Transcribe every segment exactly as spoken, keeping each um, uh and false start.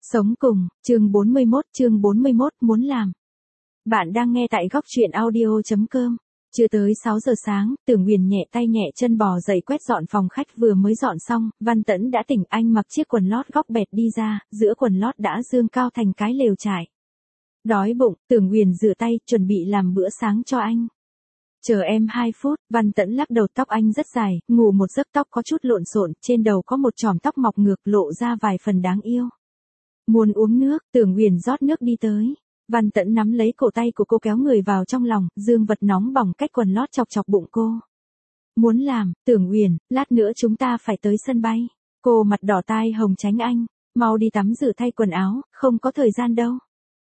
Sống cùng, chương bốn mươi mốt, chương bốn mươi mốt muốn làm. Bạn đang nghe tại góc truyện audio chấm com. Chưa tới sáu giờ sáng, Tưởng Huyền nhẹ tay nhẹ chân bò dậy quét dọn phòng khách vừa mới dọn xong, Văn Tẫn đã tỉnh, anh mặc chiếc quần lót góc bẹt đi ra, giữa quần lót đã dương cao thành cái lều trải. Đói bụng, Tưởng Huyền rửa tay, chuẩn bị làm bữa sáng cho anh. Chờ em hai phút, Văn Tẫn lắc đầu, tóc anh rất dài, ngủ một giấc tóc có chút lộn xộn, trên đầu có một chòm tóc mọc ngược lộ ra vài phần đáng yêu. Muốn uống nước, Tưởng Huyền rót nước đi tới. Văn Tẫn nắm lấy cổ tay của cô kéo người vào trong lòng, dương vật nóng bỏng cách quần lót chọc chọc bụng cô. Muốn làm, Tưởng Huyền, lát nữa chúng ta phải tới sân bay. Cô mặt đỏ tai hồng tránh anh, mau đi tắm rửa thay quần áo, không có thời gian đâu.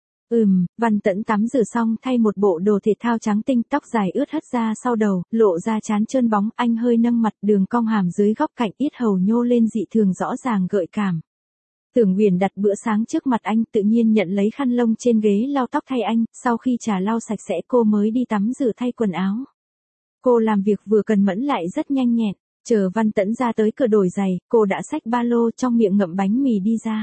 Ừm, Văn Tẫn tắm rửa xong thay một bộ đồ thể thao trắng tinh, tóc dài ướt hất ra sau đầu, lộ ra trán trơn bóng, anh hơi nâng mặt, đường cong hàm dưới góc cạnh, yết hầu nhô lên dị thường rõ ràng gợi cảm. Tưởng Huyền đặt bữa sáng trước mặt anh, tự nhiên nhận lấy khăn lông trên ghế lau tóc thay anh, sau khi trà lau sạch sẽ cô mới đi tắm rửa thay quần áo. Cô làm việc vừa cần mẫn lại rất nhanh nhẹn, chờ Văn Tẫn ra tới cửa đổi giày, cô đã xách ba lô trong miệng ngậm bánh mì đi ra.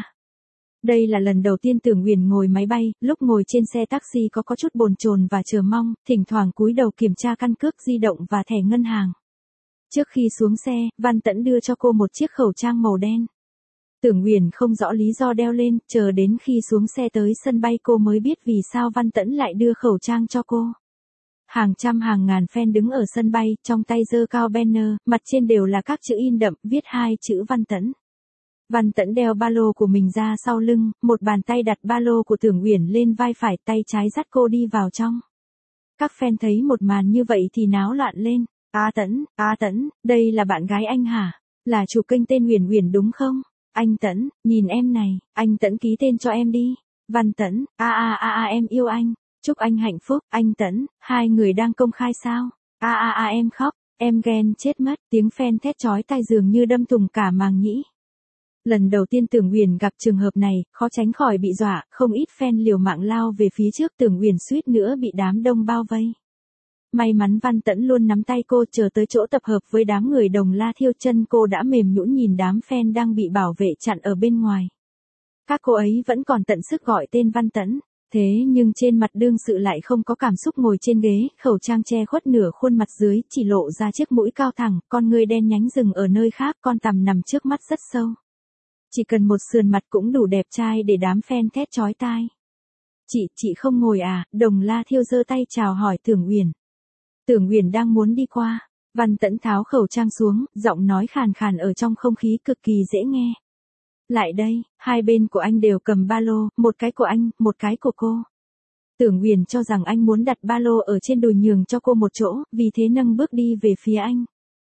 Đây là lần đầu tiên Tưởng Huyền ngồi máy bay, lúc ngồi trên xe taxi có có chút bồn chồn và chờ mong, thỉnh thoảng cúi đầu kiểm tra căn cước di động và thẻ ngân hàng. Trước khi xuống xe, Văn Tẫn đưa cho cô một chiếc khẩu trang màu đen. Tưởng Huyền không rõ lý do đeo lên, chờ đến khi xuống xe tới sân bay cô mới biết vì sao Văn Tẫn lại đưa khẩu trang cho cô. Hàng trăm hàng ngàn fan đứng ở sân bay, trong tay giơ cao banner, mặt trên đều là các chữ in đậm, viết hai chữ Văn Tẫn. Văn Tẫn đeo ba lô của mình ra sau lưng, một bàn tay đặt ba lô của Tưởng Huyền lên vai phải, tay trái dắt cô đi vào trong. Các fan thấy một màn như vậy thì náo loạn lên. A Tẫn, A Tẫn, đây là bạn gái anh hả? Là chủ kênh tên Huyền Huyền đúng không? Anh Tẫn, nhìn em này, anh Tẫn ký tên cho em đi. Văn Tẫn, a a a a em yêu anh, chúc anh hạnh phúc. Anh Tẫn, hai người đang công khai sao? A a a em khóc, em ghen chết mất. Tiếng fan thét chói tai dường như đâm thủng cả màng nhĩ. Lần đầu tiên Tưởng Huyền gặp trường hợp này, khó tránh khỏi bị dọa, không ít fan liều mạng lao về phía trước, Tưởng Huyền suýt nữa bị đám đông bao vây. May mắn Văn Tẫn luôn nắm tay cô, chờ tới chỗ tập hợp với đám người Đồng La Thiêu, chân cô đã mềm nhũn nhìn đám fan đang bị bảo vệ chặn ở bên ngoài. Các cô ấy vẫn còn tận sức gọi tên Văn Tẫn, thế nhưng trên mặt đương sự lại không có cảm xúc, ngồi trên ghế, khẩu trang che khuất nửa khuôn mặt dưới, chỉ lộ ra chiếc mũi cao thẳng, con ngươi đen nhánh dừng ở nơi khác, con tằm nằm trước mắt rất sâu. Chỉ cần một sườn mặt cũng đủ đẹp trai để đám fan thét chói tai. Chị, chị không ngồi à? Đồng La Thiêu giơ tay chào hỏi Tưởng Huyền. Tưởng Huyền đang muốn đi qua, Văn Tẫn tháo khẩu trang xuống, giọng nói khàn khàn ở trong không khí cực kỳ dễ nghe. Lại đây, hai bên của anh đều cầm ba lô, một cái của anh, một cái của cô. Tưởng Huyền cho rằng anh muốn đặt ba lô ở trên đùi nhường cho cô một chỗ, vì thế nâng bước đi về phía anh.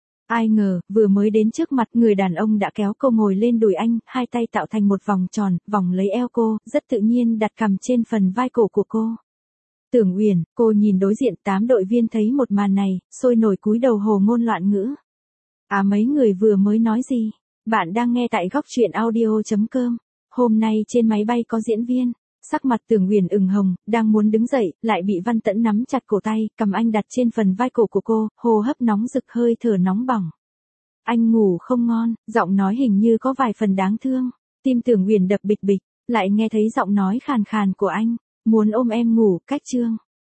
Ai ngờ, vừa mới đến trước mặt, người đàn ông đã kéo cô ngồi lên đùi anh, hai tay tạo thành một vòng tròn, vòng lấy eo cô, rất tự nhiên đặt cằm trên phần vai cổ của cô. Tưởng Huyền, cô nhìn đối diện, tám đội viên thấy một màn này, sôi nổi cúi đầu hồ ngôn loạn ngữ. À mấy người vừa mới nói gì? Bạn đang nghe tại góc truyện audio chấm com. Hôm nay trên máy bay có diễn viên. Sắc mặt Tưởng Huyền ửng hồng, đang muốn đứng dậy, lại bị Văn Tẫn nắm chặt cổ tay, cầm anh đặt trên phần vai cổ của cô, hô hấp nóng rực, hơi thở nóng bỏng. Anh ngủ không ngon, giọng nói hình như có vài phần đáng thương. Tim Tưởng Huyền đập bịch bịch, lại nghe thấy giọng nói khàn khàn của anh. Muốn ôm em ngủ, cách chương.